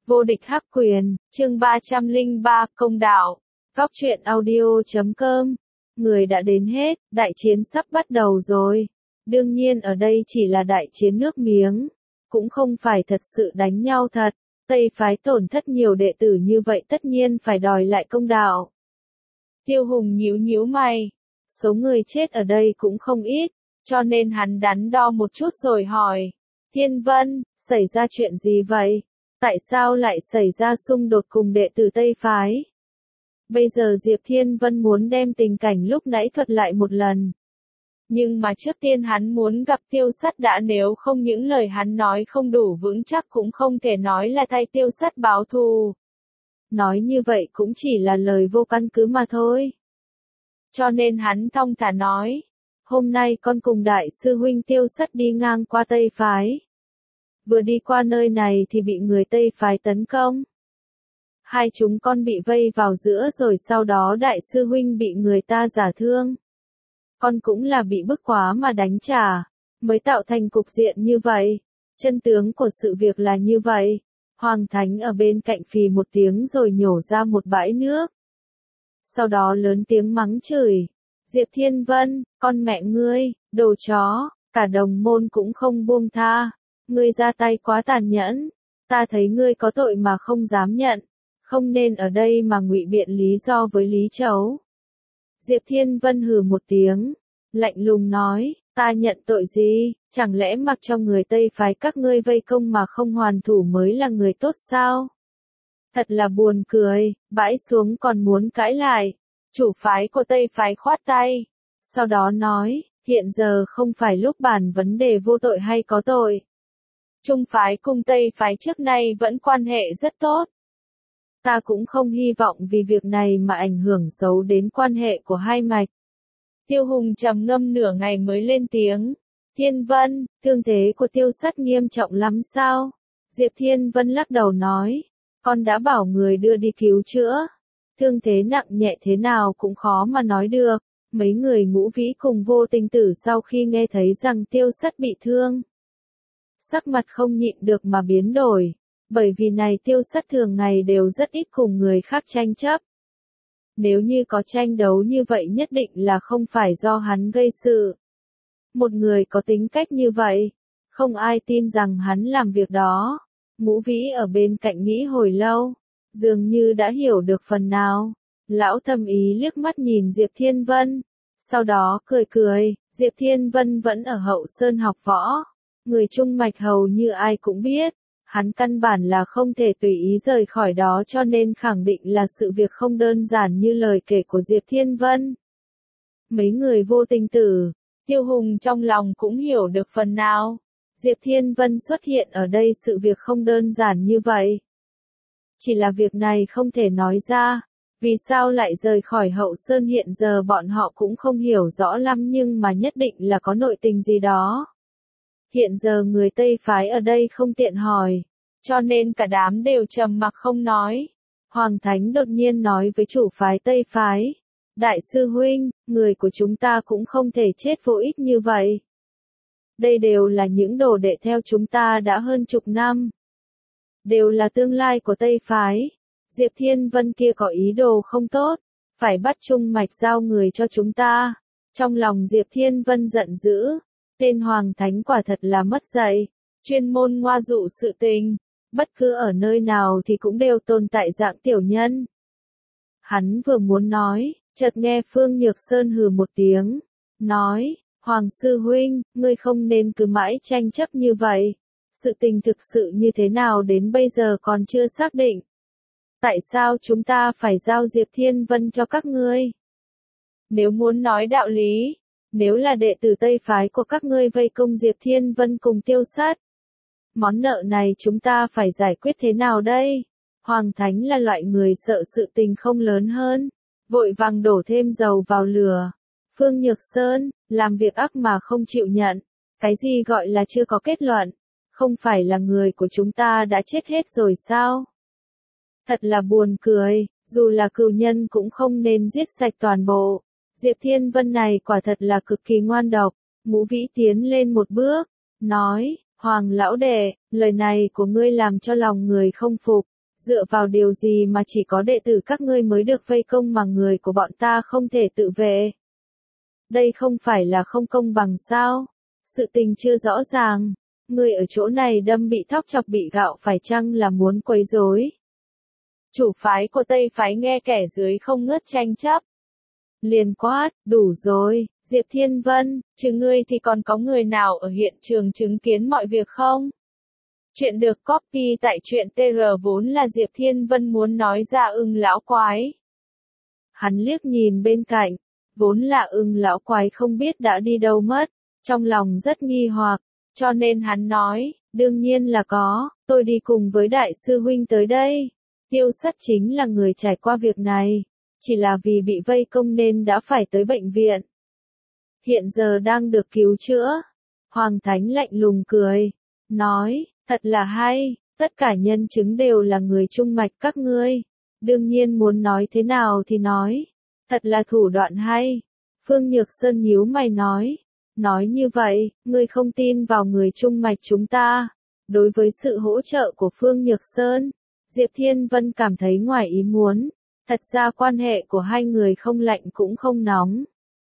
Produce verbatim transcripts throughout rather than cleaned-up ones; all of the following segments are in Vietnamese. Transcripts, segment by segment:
Vô địch hắc quyền, chương ba trăm lẻ ba, công đạo. Góc truyện audio chấm com. Người đã đến hết, đại chiến sắp bắt đầu rồi. Đương nhiên ở đây chỉ là đại chiến nước miếng, cũng không phải thật sự đánh nhau thật. Tây phái tổn thất nhiều đệ tử như vậy tất nhiên phải đòi lại công đạo. Tiêu Hùng nhíu nhíu mày. Số người chết ở đây cũng không ít, cho nên hắn đắn đo một chút rồi hỏi. Thiên Vân, xảy ra chuyện gì vậy? Tại sao lại xảy ra xung đột cùng đệ tử Tây phái? Bây giờ Diệp Thiên Vân muốn đem tình cảnh lúc nãy thuật lại một lần. Nhưng mà trước tiên hắn muốn gặp Tiêu Sắt đã, nếu không những lời hắn nói không đủ vững chắc cũng không thể nói là thay Tiêu Sắt báo thù. Nói như vậy cũng chỉ là lời vô căn cứ mà thôi. Cho nên hắn thong thả nói, hôm nay con cùng đại sư huynh Tiêu Sắt đi ngang qua Tây phái. Vừa đi qua nơi này thì bị người Tây phái tấn công. Hai chúng con bị vây vào giữa rồi sau đó đại sư huynh bị người ta giả thương. Con cũng là bị bức quá mà đánh trả, mới tạo thành cục diện như vậy. Chân tướng của sự việc là như vậy. Hoàng Thánh ở bên cạnh phì một tiếng rồi nhổ ra một bãi nước. Sau đó lớn tiếng mắng chửi. Diệp Thiên Vân, con mẹ ngươi, đồ chó, cả đồng môn cũng không buông tha. Ngươi ra tay quá tàn nhẫn, ta thấy ngươi có tội mà không dám nhận, không nên ở đây mà ngụy biện lý do với Lý Chấu. Diệp Thiên Vân hừ một tiếng, lạnh lùng nói, ta nhận tội gì, chẳng lẽ mặc cho người Tây phái các ngươi vây công mà không hoàn thủ mới là người tốt sao? Thật là buồn cười, bãi xuống còn muốn cãi lại. Chủ phái của Tây phái khoát tay, sau đó nói, hiện giờ không phải lúc bàn vấn đề vô tội hay có tội. Trung phái cùng Tây phái trước nay vẫn quan hệ rất tốt. Ta cũng không hy vọng vì việc này mà ảnh hưởng xấu đến quan hệ của hai mạch. Tiêu Hùng trầm ngâm nửa ngày mới lên tiếng. Thiên Vân, thương thế của Tiêu Sắt nghiêm trọng lắm sao? Diệp Thiên Vân lắc đầu nói. Con đã bảo người đưa đi cứu chữa. Thương thế nặng nhẹ thế nào cũng khó mà nói được. Mấy người Ngũ Vĩ cùng Vô Tình Tử sau khi nghe thấy rằng Tiêu Sắt bị thương, sắc mặt không nhịn được mà biến đổi, bởi vì này Tiêu Sắt thường ngày đều rất ít cùng người khác tranh chấp. Nếu như có tranh đấu như vậy nhất định là không phải do hắn gây sự. Một người có tính cách như vậy, không ai tin rằng hắn làm việc đó. Ngũ Vĩ ở bên cạnh nghĩ hồi lâu, dường như đã hiểu được phần nào. Lão thầm ý liếc mắt nhìn Diệp Thiên Vân, sau đó cười cười, Diệp Thiên Vân vẫn ở Hậu Sơn học võ. Người Trung mạch hầu như ai cũng biết, hắn căn bản là không thể tùy ý rời khỏi đó cho nên khẳng định là sự việc không đơn giản như lời kể của Diệp Thiên Vân. Mấy người Vô Tình Tử, Tiêu Hùng trong lòng cũng hiểu được phần nào. Diệp Thiên Vân xuất hiện ở đây sự việc không đơn giản như vậy. Chỉ là việc này không thể nói ra, vì sao lại rời khỏi Hậu Sơn hiện giờ bọn họ cũng không hiểu rõ lắm nhưng mà nhất định là có nội tình gì đó. Hiện giờ người Tây phái ở đây không tiện hỏi, cho nên cả đám đều trầm mặc không nói. Hoàng Thánh đột nhiên nói với chủ phái Tây phái, đại sư huynh, người của chúng ta cũng không thể chết vô ích như vậy. Đây đều là những đồ đệ theo chúng ta đã hơn chục năm. Đều là tương lai của Tây phái. Diệp Thiên Vân kia có ý đồ không tốt, phải bắt Trung mạch giao người cho chúng ta. Trong lòng Diệp Thiên Vân giận dữ. Tên Hoàng Thánh quả thật là mất dạy, chuyên môn ngoa dụ sự tình, bất cứ ở nơi nào thì cũng đều tồn tại dạng tiểu nhân. Hắn vừa muốn nói, chợt nghe Phương Nhược Sơn hừ một tiếng, nói, Hoàng Sư Huynh, ngươi không nên cứ mãi tranh chấp như vậy, sự tình thực sự như thế nào đến bây giờ còn chưa xác định. Tại sao chúng ta phải giao Diệp Thiên Vân cho các ngươi? Nếu muốn nói đạo lý, nếu là đệ tử Tây phái của các ngươi vây công Diệp Thiên Vân cùng Tiêu Sắt, món nợ này chúng ta phải giải quyết thế nào đây? Hoàng Thánh là loại người sợ sự tình không lớn hơn, vội vàng đổ thêm dầu vào lửa. Phương Nhược Sơn, làm việc ác mà không chịu nhận, cái gì gọi là chưa có kết luận, không phải là người của chúng ta đã chết hết rồi sao? Thật là buồn cười, dù là cừu nhân cũng không nên giết sạch toàn bộ. Diệp Thiên Vân này quả thật là cực kỳ ngoan độc. Ngũ Vĩ tiến lên một bước, nói, Hoàng lão đệ, lời này của ngươi làm cho lòng người không phục, Dựa vào điều gì mà chỉ có đệ tử các ngươi mới được vây công mà người của bọn ta không thể tự vệ? Đây không phải là không công bằng sao? Sự tình chưa rõ ràng. Ngươi ở chỗ này đâm bị thóc chọc bị gạo phải chăng là muốn quấy rối? Chủ phái của Tây phái nghe kẻ dưới không ngớt tranh chấp. Liền quát, đủ rồi, Diệp Thiên Vân, trừ ngươi thì còn có người nào ở hiện trường chứng kiến mọi việc không? Chuyện được copy tại truyện tê rờ vốn là Diệp Thiên Vân muốn nói ra Ưng lão quái. Hắn liếc nhìn bên cạnh, vốn là Ưng lão quái không biết đã đi đâu mất, trong lòng rất nghi hoặc, cho nên hắn nói, đương nhiên là có, tôi đi cùng với đại sư huynh tới đây. Tiêu Sắt chính là người trải qua việc này, chỉ là vì bị vây công nên đã phải tới bệnh viện. Hiện giờ đang được cứu chữa. Hoàng Thánh lạnh lùng cười, nói, thật là hay, tất cả nhân chứng đều là người trung mạch các ngươi. Đương nhiên muốn nói thế nào thì nói, thật là thủ đoạn hay. Phương Nhược Sơn nhíu mày nói, nói như vậy, ngươi không tin vào người trung mạch chúng ta. Đối với sự hỗ trợ của Phương Nhược Sơn, Diệp Thiên Vân cảm thấy ngoài ý muốn, thật ra quan hệ của hai người không lạnh cũng không nóng.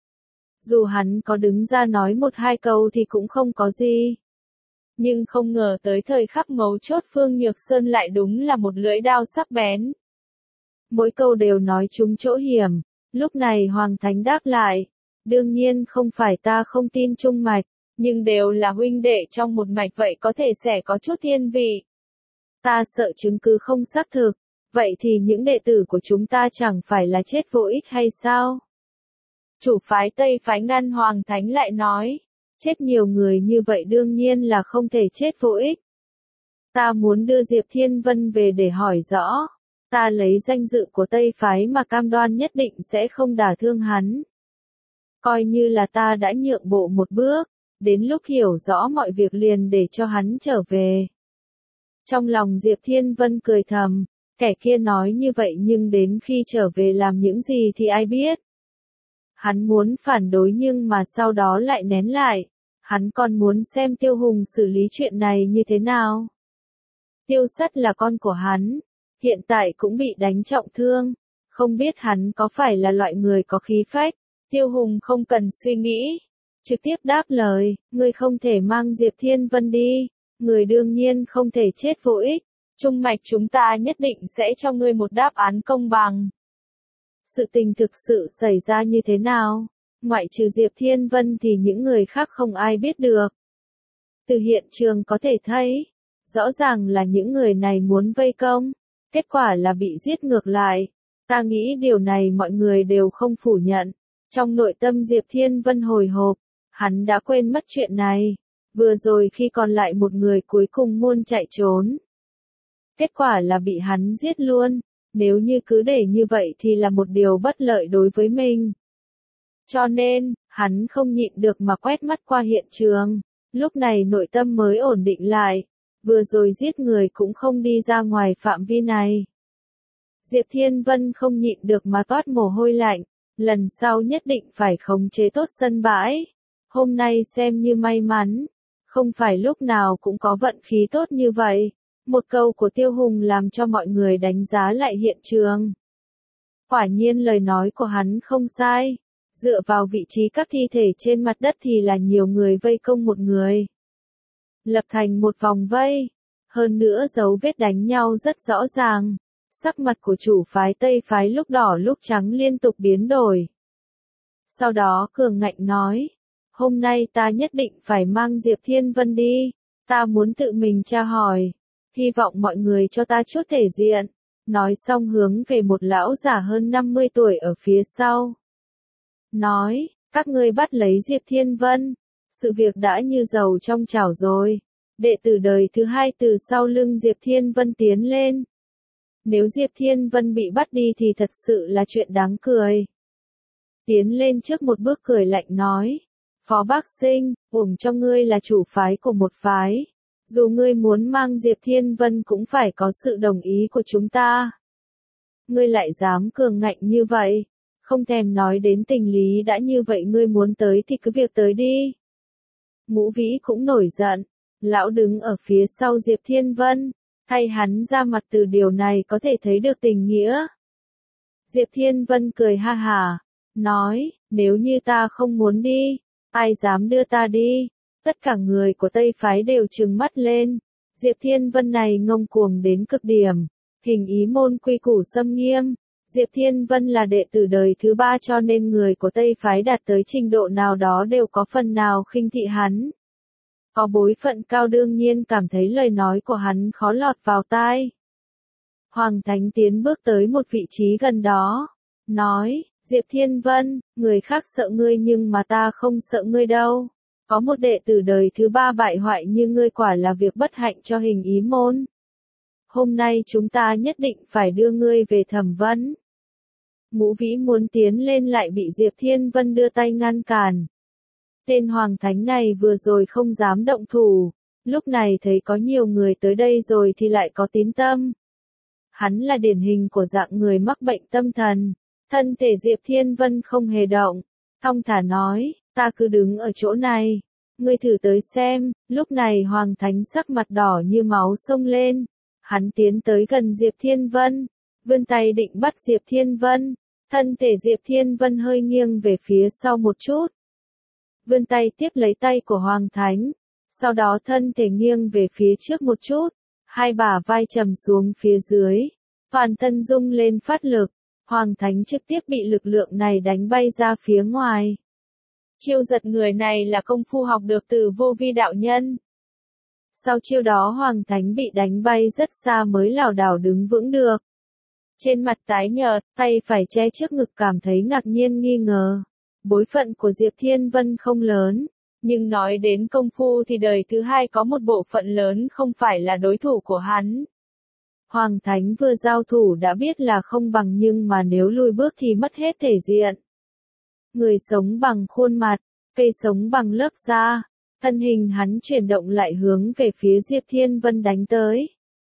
Dù hắn có đứng ra nói một hai câu thì cũng không có gì. Nhưng không ngờ tới thời khắc mấu chốt Phương Nhược Sơn lại đúng là một lưỡi đao sắc bén. Mỗi câu đều nói trúng chỗ hiểm, lúc này Hoàng Thánh đáp lại, đương nhiên không phải ta không tin trung mạch, nhưng đều là huynh đệ trong một mạch vậy có thể sẽ có chút thiên vị. Ta sợ chứng cứ không xác thực, vậy thì những đệ tử của chúng ta chẳng phải là chết vô ích hay sao? Chủ phái Tây phái ngăn Hoàng Thánh lại nói, chết nhiều người như vậy đương nhiên là không thể chết vô ích. Ta muốn đưa Diệp Thiên Vân về để hỏi rõ, ta lấy danh dự của Tây phái mà cam đoan nhất định sẽ không đả thương hắn. Coi như là ta đã nhượng bộ một bước, đến lúc hiểu rõ mọi việc liền để cho hắn trở về. Trong lòng Diệp Thiên Vân cười thầm, kẻ kia nói như vậy nhưng đến khi trở về làm những gì thì ai biết. Hắn muốn phản đối nhưng mà sau đó lại nén lại, hắn còn muốn xem Tiêu Hùng xử lý chuyện này như thế nào. Tiêu Sắt là con của hắn, hiện tại cũng bị đánh trọng thương, không biết hắn có phải là loại người có khí phách. Tiêu Hùng không cần suy nghĩ, trực tiếp đáp lời, ngươi không thể mang Diệp Thiên Vân đi, người đương nhiên không thể chết vô ích, trung mạch chúng ta nhất định sẽ cho ngươi một đáp án công bằng. Sự tình thực sự xảy ra như thế nào, ngoại trừ Diệp Thiên Vân thì những người khác không ai biết được. Từ hiện trường có thể thấy, rõ ràng là những người này muốn vây công, kết quả là bị giết ngược lại. Ta nghĩ điều này mọi người đều không phủ nhận. Trong nội tâm Diệp Thiên Vân hồi hộp, hắn đã quên mất chuyện này. Vừa rồi khi còn lại một người cuối cùng muốn chạy trốn. Kết quả là bị hắn giết luôn. Nếu như cứ để như vậy thì là một điều bất lợi đối với mình. Cho nên, hắn không nhịn được mà quét mắt qua hiện trường. Lúc này nội tâm mới ổn định lại. Vừa rồi giết người cũng không đi ra ngoài phạm vi này. Diệp Thiên Vân không nhịn được mà toát mồ hôi lạnh. Lần sau nhất định phải khống chế tốt sân bãi. Hôm nay xem như may mắn. Không phải lúc nào cũng có vận khí tốt như vậy. Một câu của Tiêu Hùng làm cho mọi người đánh giá lại hiện trường. Quả nhiên lời nói của hắn không sai. Dựa vào vị trí các thi thể trên mặt đất thì là nhiều người vây công một người. Lập thành một vòng vây. Hơn nữa dấu vết đánh nhau rất rõ ràng. Sắc mặt của chủ phái Tây phái lúc đỏ lúc trắng liên tục biến đổi. Sau đó cường ngạnh nói, hôm nay ta nhất định phải mang Diệp Thiên Vân đi, ta muốn tự mình tra hỏi, hy vọng mọi người cho ta chút thể diện. Nói xong hướng về một lão già hơn năm mươi tuổi ở phía sau. Nói, các ngươi bắt lấy Diệp Thiên Vân, sự việc đã như dầu trong chảo rồi. Đệ tử đời thứ hai từ sau lưng Diệp Thiên Vân tiến lên. Nếu Diệp Thiên Vân bị bắt đi thì thật sự là chuyện đáng cười. Tiến lên trước một bước cười lạnh nói, Phó Bác Sinh, uổng cho ngươi là chủ phái của một phái. Dù ngươi muốn mang Diệp Thiên Vân cũng phải có sự đồng ý của chúng ta. Ngươi lại dám cường ngạnh như vậy, không thèm nói đến tình lý đã như vậy ngươi muốn tới thì cứ việc tới đi. Ngũ Vĩ cũng nổi giận, lão đứng ở phía sau Diệp Thiên Vân, thay hắn ra mặt từ điều này có thể thấy được tình nghĩa. Diệp Thiên Vân cười ha hả, nói, nếu như ta không muốn đi, ai dám đưa ta đi? Tất cả người của Tây Phái đều trừng mắt lên, Diệp Thiên Vân này ngông cuồng đến cực điểm, hình ý môn quy củ xâm nghiêm. Diệp Thiên Vân là đệ tử đời thứ ba cho nên người của Tây Phái đạt tới trình độ nào đó đều có phần nào khinh thị hắn. Có bối phận cao đương nhiên cảm thấy lời nói của hắn khó lọt vào tai. Hoàng Thánh tiến bước tới một vị trí gần đó, nói, Diệp Thiên Vân, người khác sợ ngươi nhưng mà ta không sợ ngươi đâu. Có một đệ tử đời thứ ba bại hoại như ngươi quả là việc bất hạnh cho hình ý môn. Hôm nay chúng ta nhất định phải đưa ngươi về thẩm vấn. Ngũ Vĩ muốn tiến lên lại bị Diệp Thiên Vân đưa tay ngăn cản. Tên Hoàng Thánh này vừa rồi không dám động thủ, lúc này thấy có nhiều người tới đây rồi thì lại có tín tâm. Hắn là điển hình của dạng người mắc bệnh tâm thần, thân thể Diệp Thiên Vân không hề động, thong thả nói, ta cứ đứng ở chỗ này, ngươi thử tới xem. Lúc này Hoàng Thánh sắc mặt đỏ như máu xông lên, hắn tiến tới gần Diệp Thiên Vân, vươn tay định bắt Diệp Thiên Vân, thân thể Diệp Thiên Vân hơi nghiêng về phía sau một chút. Vươn tay tiếp lấy tay của Hoàng Thánh, sau đó thân thể nghiêng về phía trước một chút, hai bả vai trầm xuống phía dưới, toàn thân rung lên phát lực, Hoàng Thánh trực tiếp bị lực lượng này đánh bay ra phía ngoài. Chiêu giật người này là công phu học được từ Vô Vi đạo nhân. Sau chiêu đó Hoàng Thánh bị đánh bay rất xa mới lảo đảo đứng vững được. Trên mặt tái nhợt, tay phải che trước ngực cảm thấy ngạc nhiên nghi ngờ. Bối phận của Diệp Thiên Vân không lớn, nhưng nói đến công phu thì đời thứ hai có một bộ phận lớn không phải là đối thủ của hắn. Hoàng Thánh vừa giao thủ đã biết là không bằng nhưng mà nếu lùi bước thì mất hết thể diện. Người sống bằng khuôn mặt, cây sống bằng lớp da, thân hình hắn chuyển động lại hướng về phía Diệp Thiên Vân đánh tới.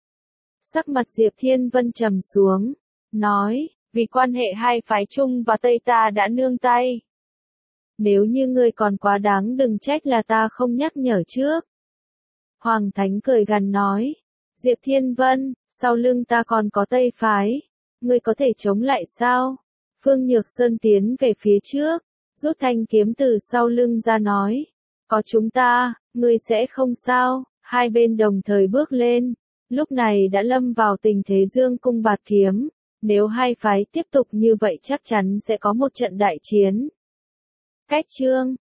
Sắc mặt Diệp Thiên Vân trầm xuống, nói, vì quan hệ hai phái Trung và Tây ta đã nương tay. Nếu như ngươi còn quá đáng đừng trách là ta không nhắc nhở trước. Hoàng Thánh cười gằn nói, Diệp Thiên Vân, sau lưng ta còn có Tây phái, ngươi có thể chống lại sao? Phương Nhược Sơn tiến về phía trước, rút thanh kiếm từ sau lưng ra nói, có chúng ta, ngươi sẽ không sao. Hai bên đồng thời bước lên, lúc này đã lâm vào tình thế dương cung bạt kiếm, nếu hai phái tiếp tục như vậy chắc chắn sẽ có một trận đại chiến. Cách chương